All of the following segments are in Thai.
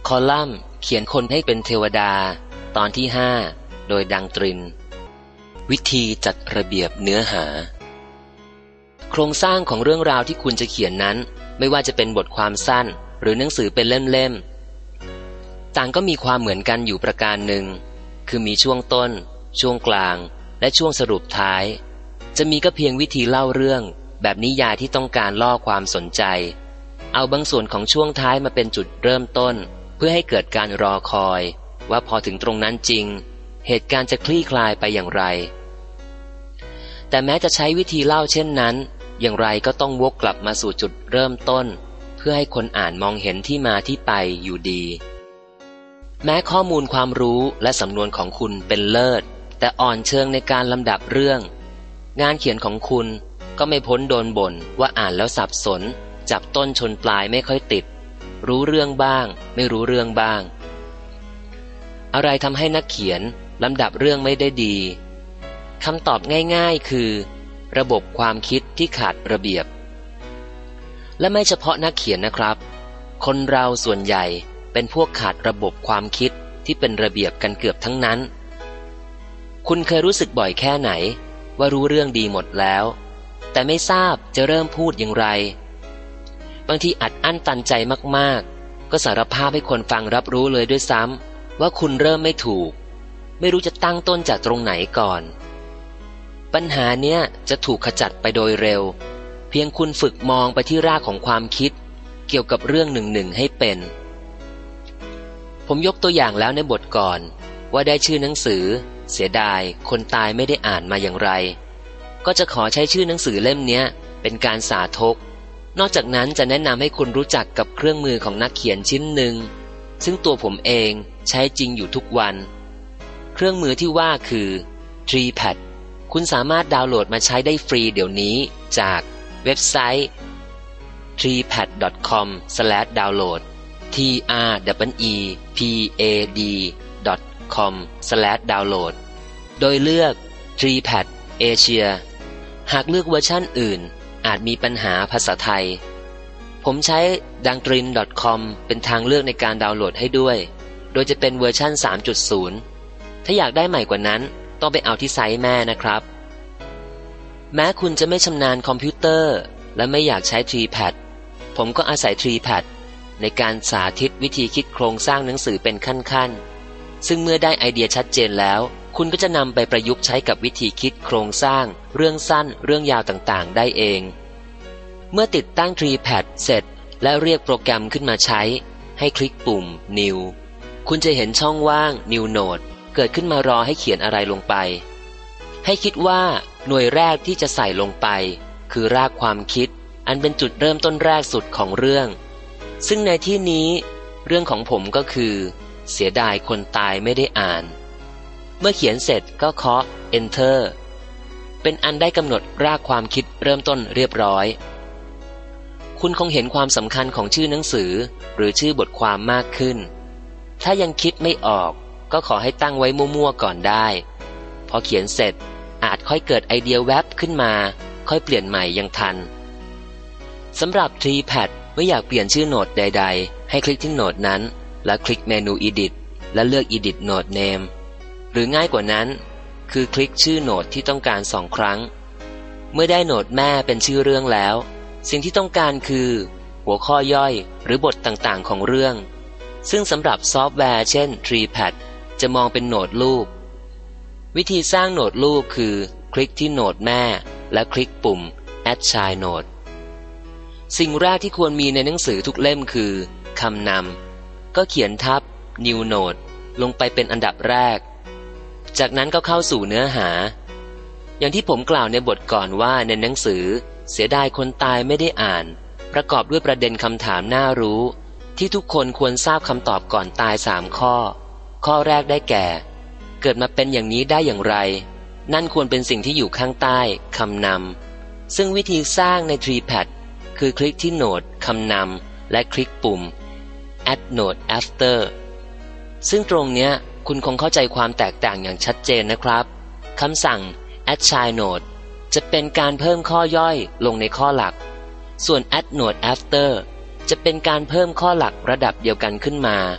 คอลัมน์เขียนคนให้เป็นเทวดาตอนที่5โดยดังตรินวิธีจัดระเบียบเนื้อหาโครงสร้างของเรื่องราวที่คุณจะเขียนนั้นไม่ว่าจะเป็นบทความสั้นหรือหนังสือเป็นเล่มๆต่างก็มีความเหมือนกันอยู่ประการหนึ่งคือมีช่วงต้นช่วงกลางและช่วงสรุปท้ายจะมีก็เพียงวิธีเล่าเรื่องแบบนิยายที่ต้องการล่อความสนใจเอาบางส่วนของช่วงท้ายมาเป็นจุดเริ่มต้นเพื่อให้เกิดการรอคอยว่าพอถึงตรงนั้นจริงเหตุการณ์จะคลี่คลายไปอย่างไรแต่แม้จะใช้วิธีเล่าเช่นนั้นอย่างไรก็ต้องวกกลับมาสู่จุดเริ่มต้นเพื่อให้คนอ่านมองเห็นที่มาที่ไปอยู่ดีแม้ข้อมูลความรู้และสำนวนของคุณเป็นเลิศแต่อ่อนเชิงในการลำดับเรื่องงานเขียนของคุณก็ไม่พ้นโดนบ่นว่าอ่านแล้วสับสนจับต้นชนปลายไม่ค่อยติดรู้เรื่องบ้างไม่รู้เรื่องบ้างอะไรทำให้นักเขียนลำดับเรื่องไม่ได้ดีคำตอบง่ายๆคือระบบความคิดที่ขาดระเบียบและไม่เฉพาะนักเขียนนะครับคนเราส่วนใหญ่เป็นพวกขาดระบบความคิดที่เป็นระเบียบกันเกือบทั้งนั้นคุณเคยรู้สึกบ่อยแค่ไหนว่ารู้เรื่องดีหมดแล้วแต่ไม่ทราบจะเริ่มพูดอย่างไรบางทีอัดอั้นตันใจมากๆก็สารภาพให้คนฟังรับรู้เลยด้วยซ้ำว่าคุณเริ่มไม่ถูกไม่รู้จะตั้งต้นจากตรงไหนก่อนปัญหาเนี้ยจะถูกขจัดไปโดยเร็วเพียงคุณฝึกมองไปที่รากของความคิดเกี่ยวกับเรื่องหนึ่งๆให้เป็นผมยกตัวอย่างแล้วในบทก่อนว่าได้ชื่อหนังสือเสียดายคนตายไม่ได้อ่านมาอย่างไรก็จะขอใช้ชื่อหนังสือเล่มนี้เป็นการสาธกนอกจากนั้นจะแนะนำให้คุณรู้จักกับเครื่องมือของนักเขียนชิ้นหนึ่งซึ่งตัวผมเองใช้จริงอยู่ทุกวันเครื่องมือที่ว่าคือ Treepad คุณสามารถดาวน์โหลดมาใช้ได้ฟรีเดี๋ยวนี้จากเว็บไซต์ treepad.com/download treepad.com/download โดยเลือก Treepad Asia หากเลือกเวอร์ชันอื่นอาจมีปัญหาภาษาไทยผมใช้ dangtrin.com เป็นทางเลือกในการดาวน์โหลดให้ด้วยโดยจะเป็นเวอร์ชัน 3.0 ถ้าอยากได้ใหม่กว่านั้นต้องไปเอาที่ไซต์แม่นะครับแม้คุณจะไม่ชำนาญคอมพิวเตอร์และไม่อยากใช้ Treepad ผมก็อาศัย Treepad ในการสาธิตวิธีคิดโครงสร้างหนังสือเป็นขั้นๆซึ่งเมื่อได้ไอเดียชัดเจนแล้วคุณก็จะนำไปประยุกต์ใช้กับวิธีคิดโครงสร้างเรื่องสั้นเรื่องยาวต่างๆได้เองเมื่อติดตั้ง Treepad เสร็จและเรียกโปรแกรมขึ้นมาใช้ให้คลิกปุ่ม New คุณจะเห็นช่องว่าง New Note เกิดขึ้นมารอให้เขียนอะไรลงไปให้คิดว่าหน่วยแรกที่จะใส่ลงไปคือรากความคิดอันเป็นจุดเริ่มต้นแรกสุดของเรื่องซึ่งในที่นี้เรื่องของผมก็คือเสียดายคนตายไม่ได้อ่านเมื่อเขียนเสร็จก็เคาะ Enter เป็นอันได้กำหนดรากความคิดเริ่มต้นเรียบร้อยคุณคงเห็นความสำคัญของชื่อหนังสือหรือชื่อบทความมากขึ้นถ้ายังคิดไม่ออกก็ขอให้ตั้งไว้มั่วๆก่อนได้พอเขียนเสร็จอาจค่อยเกิดไอเดียแวบขึ้นมาค่อยเปลี่ยนใหม่ยังทันสำหรับ Treepad เมื่ออยากเปลี่ยนชื่อโน้ตใดๆให้คลิกที่โน้ตนั้นแล้วคลิกเมนู Edit และเลือก Edit Note Name หรือง่ายกว่านั้นคือคลิกชื่อโน้ตที่ต้องการ2 ครั้งเมื่อได้โน้ตแม่เป็นชื่อเรื่องแล้วสิ่งที่ต้องการคือหัวข้อย่อยหรือบทต่างๆของเรื่องซึ่งสำหรับซอฟต์แวร์เช่น Treepad จะมองเป็นโน้ตรูปวิธีสร้างโน้ตรูปคือคลิกที่โน้ตแม่และคลิกปุ่ม Add Child Note สิ่งแรกที่ควรมีในหนังสือทุกเล่มคือคำนำก็เขียนทับ New Note ลงไปเป็นอันดับแรกจากนั้นก็เข้าสู่เนื้อหาอย่างที่ผมกล่าวในบทก่อนว่าในหนังสือเสียดายคนตายไม่ได้อ่านประกอบด้วยประเด็นคำถามน่ารู้ที่ทุกคนควรทราบคำตอบก่อนตาย3 ข้อข้อแรกได้แก่เกิดมาเป็นอย่างนี้ได้อย่างไรนั่นควรเป็นสิ่งที่อยู่ข้างใต้คำนำซึ่งวิธีสร้างใน Treepad คือคลิกที่โน้ตคำนำและคลิกปุ่ม Add Note After ซึ่งตรงเนี้ยคุณคงเข้าใจความแตกต่างอย่างชัดเจนนะครับคำสั่ง Add Child Note จะเป็นการเพิ่มข้อย่อยลงในข้อหลักส่วน Add Note After จะเป็นการเพิ่มข้อหลักระดับเดียวกันขึ้นมา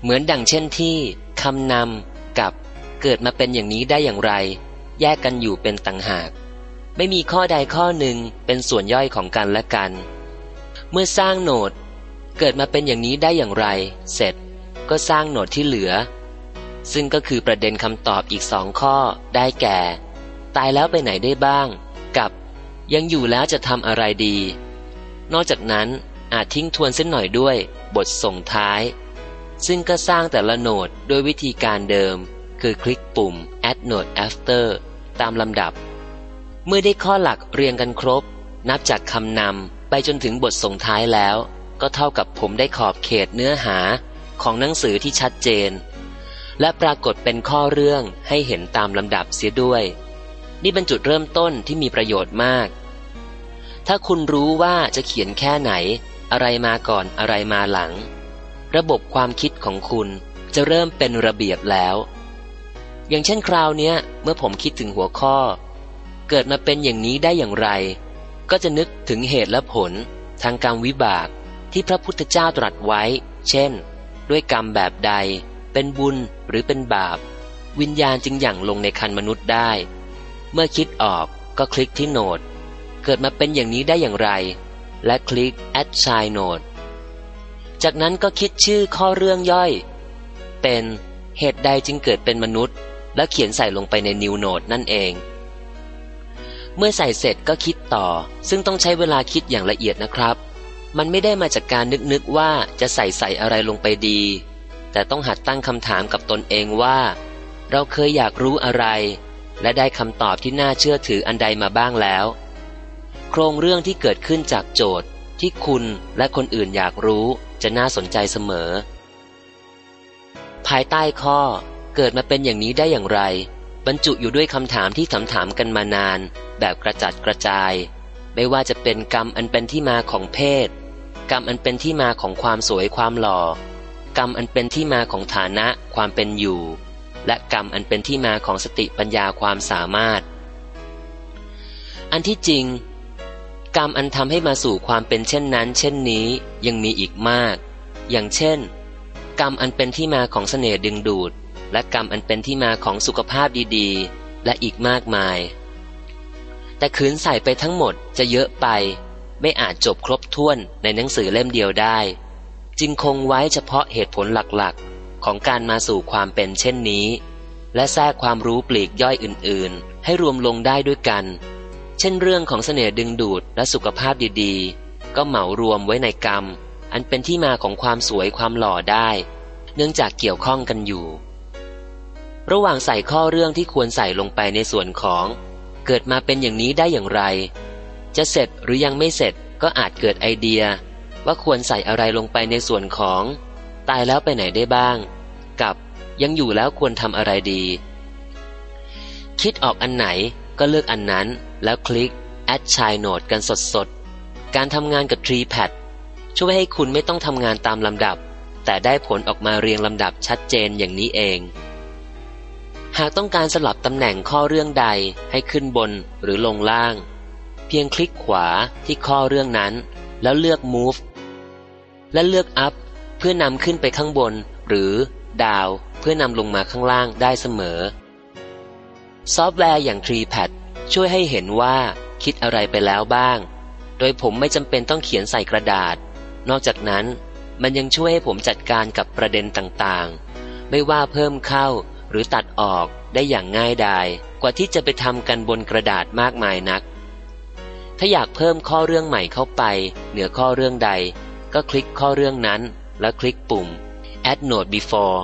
เหมือนดังเช่นที่คำนำกับเกิดมาเป็นอย่างนี้ได้อย่างไรแยกกันอยู่เป็นต่างหากไม่มีข้อใดข้อหนึ่งเป็นส่วนย่อยของกันและกันเมื่อสร้างโหนดเกิดมาเป็นอย่างนี้ได้อย่างไรเสร็จก็สร้างโหนดที่เหลือซึ่งก็คือประเด็นคำตอบอีก2 ข้อได้แก่ตายแล้วไปไหนได้บ้างกับยังอยู่แล้วจะทำอะไรดีนอกจากนั้นอาจทิ้งทวนเส้นหน่อยด้วยบทส่งท้ายซึ่งก็สร้างแต่ละโหนดโดยวิธีการเดิมคือคลิกปุ่ม add node after ตามลำดับเมื่อได้ข้อหลักเรียงกันครบนับจากคำนำไปจนถึงบทส่งท้ายแล้วก็เท่ากับผมได้ขอบเขตเนื้อหาของหนังสือที่ชัดเจนและปรากฏเป็นข้อเรื่องให้เห็นตามลำดับเสียด้วยนี่เป็นจุดเริ่มต้นที่มีประโยชน์มากถ้าคุณรู้ว่าจะเขียนแค่ไหนอะไรมาก่อนอะไรมาหลังระบบความคิดของคุณจะเริ่มเป็นระเบียบแล้วอย่างเช่นคราวเนี้ยเมื่อผมคิดถึงหัวข้อเกิดมาเป็นอย่างนี้ได้อย่างไรก็จะนึกถึงเหตุและผลทางกรรมวิบากที่พระพุทธเจ้าตรัสไว้เช่นด้วยกรรมแบบใดเป็นบุญหรือเป็นบาปวิญญาณจึงหยั่งลงในครรภ์มนุษย์ได้เมื่อคิดออกก็คลิกที่โหนดเกิดมาเป็นอย่างนี้ได้อย่างไรและคลิก add child node จากนั้นก็คิดชื่อข้อเรื่องย่อยเป็นเหตุใดจึงเกิดเป็นมนุษย์แล้วเขียนใส่ลงไปใน new node นั่นเองเมื่อใส่เสร็จก็คิดต่อซึ่งต้องใช้เวลาคิดอย่างละเอียดนะครับมันไม่ได้มาจากการนึกว่าจะใส่อะไรลงไปดีแต่ต้องหัดตั้งคำถามกับตนเองว่าเราเคยอยากรู้อะไรและได้คำตอบที่น่าเชื่อถืออันใดมาบ้างแล้วโครงเรื่องที่เกิดขึ้นจากโจทย์ที่คุณและคนอื่นอยากรู้จะน่าสนใจเสมอภายใต้ข้อเกิดมาเป็นอย่างนี้ได้อย่างไรบรรจุอยู่ด้วยคำถามที่ถามกันมานานแบบกระจัดกระจายไม่ว่าจะเป็นกรรมอันเป็นที่มาของเพศกรรมอันเป็นที่มาของความสวยความหล่อกรรมอันเป็นที่มาของฐานะความเป็นอยู่และกรรมอันเป็นที่มาของสติปัญญาความสามารถอันที่จริงกรรมอันทำให้มาสู่ความเป็นเช่นนั้นเช่นนี้ยังมีอีกมากอย่างเช่นกรรมอันเป็นที่มาของเสน่ห์ดึงดูดและกรรมอันเป็นที่มาของสุขภาพดีๆและอีกมากมายแต่ขืนใส่ไปทั้งหมดจะเยอะไปไม่อาจจบครบถ้วนในหนังสือเล่มเดียวได้จึงคงไว้เฉพาะเหตุผลหลักๆของการมาสู่ความเป็นเช่นนี้และแทรกความรู้ปลีกย่อยอื่นๆให้รวมลงได้ด้วยกันเช่นเรื่องของเสน่ห์ดึงดูดและสุขภาพดีๆก็เหมารวมไว้ในกรรมอันเป็นที่มาของความสวยความหล่อได้เนื่องจากเกี่ยวข้องกันอยู่ระหว่างใส่ข้อเรื่องที่ควรใส่ลงไปในส่วนของเกิดมาเป็นอย่างนี้ได้อย่างไรจะเสร็จหรือยังไม่เสร็จก็อาจเกิดไอเดียว่าควรใส่อะไรลงไปในส่วนของตายแล้วไปไหนได้บ้างกับยังอยู่แล้วควรทำอะไรดีคิดออกอันไหนก็เลือกอันนั้นแล้วคลิก add child node กันสดๆการทำงานกับ TreePad ช่วยให้คุณไม่ต้องทำงานตามลำดับแต่ได้ผลออกมาเรียงลำดับชัดเจนอย่างนี้เองหากต้องการสลับตำแหน่งข้อเรื่องใดให้ขึ้นบนหรือลงล่างเพียงคลิกขวาที่ข้อเรื่องนั้นแล้วเลือก Move และเลือก Up เพื่อนำขึ้นไปข้างบนหรือ Down เพื่อนำลงมาข้างล่างได้เสมอซอฟต์แวร์อย่าง TreePad ช่วยให้เห็นว่าคิดอะไรไปแล้วบ้างโดยผมไม่จำเป็นต้องเขียนใส่กระดาษนอกจากนั้นมันยังช่วยให้ผมจัดการกับประเด็นต่างๆไม่ว่าเพิ่มเข้าหรือตัดออกได้อย่างง่ายดายกว่าที่จะไปทำกันบนกระดาษมากมายนักถ้าอยากเพิ่มข้อเรื่องใหม่เข้าไปเหนือข้อเรื่องใดก็คลิกข้อเรื่องนั้นแล้วคลิกปุ่ม add node before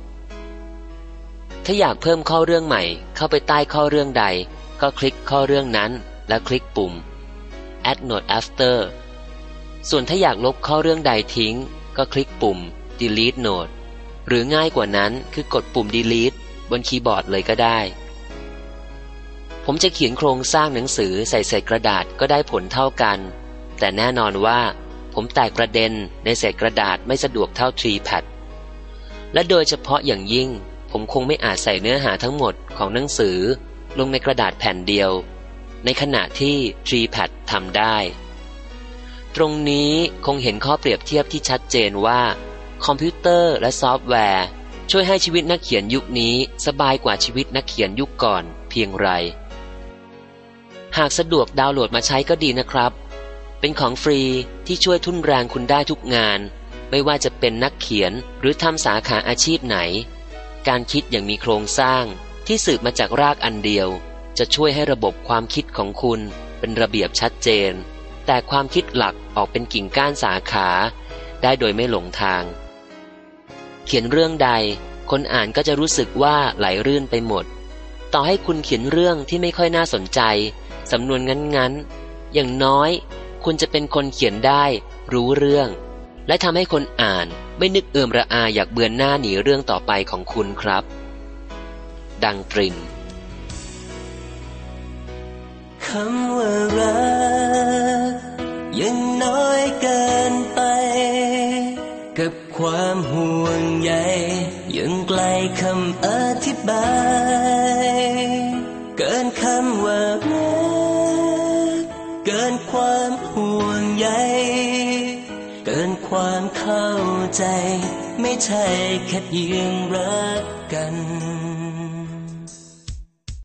ถ้าอยากเพิ่มข้อเรื่องใหม่เข้าไปใต้ข้อเรื่องใดก็คลิกข้อเรื่องนั้นแล้วคลิกปุ่ม add node after ส่วนถ้าอยากลบข้อเรื่องใดทิ้งก็คลิกปุ่ม delete node หรือง่ายกว่านั้นคือกดปุ่ม delete บนคีย์บอร์ดเลยก็ได้ผมจะเขียนโครงสร้างหนังสือใส่เศษกระดาษก็ได้ผลเท่ากันแต่แน่นอนว่าผมแตกประเด็นในเศษกระดาษไม่สะดวกเท่า TreePad และโดยเฉพาะอย่างยิ่งผมคงไม่อาจใส่เนื้อหาทั้งหมดของหนังสือลงในกระดาษแผ่นเดียวในขณะที่ TreePad ทำได้ตรงนี้คงเห็นข้อเปรียบเทียบที่ชัดเจนว่าคอมพิวเตอร์และซอฟต์แวร์ช่วยให้ชีวิตนักเขียนยุคนี้สบายกว่าชีวิตนักเขียนยุคก่อนเพียงไรหากสะดวกดาวน์โหลดมาใช้ก็ดีนะครับเป็นของฟรีที่ช่วยทุ่นแรงคุณได้ทุกงานไม่ว่าจะเป็นนักเขียนหรือทำสาขาอาชีพไหนการคิดอย่างมีโครงสร้างที่สืบมาจากรากอันเดียวจะช่วยให้ระบบความคิดของคุณเป็นระเบียบชัดเจนแต่ความคิดหลักออกเป็นกิ่งก้านสาขาได้โดยไม่หลงทางเขียนเรื่องใดคนอ่านก็จะรู้สึกว่าไหลรื่นไปหมดต่อให้คุณเขียนเรื่องที่ไม่ค่อยน่าสนใจสำนวนงั้นๆอย่างน้อยคุณจะเป็นคนเขียนได้รู้เรื่องและทำให้คนอ่านไม่นึกเอือมระอาอยากเบือนหน้าหนีเรื่องต่อไปของคุณครับดังตรินคำว่ารักยังน้อยเกินไปกับความห่วงใยยังไกลคำอธิบายเกินคำว่ารักเกินความห่วงใยเกินความเข้าใจไม่ใช่แค่เพียงรักกัน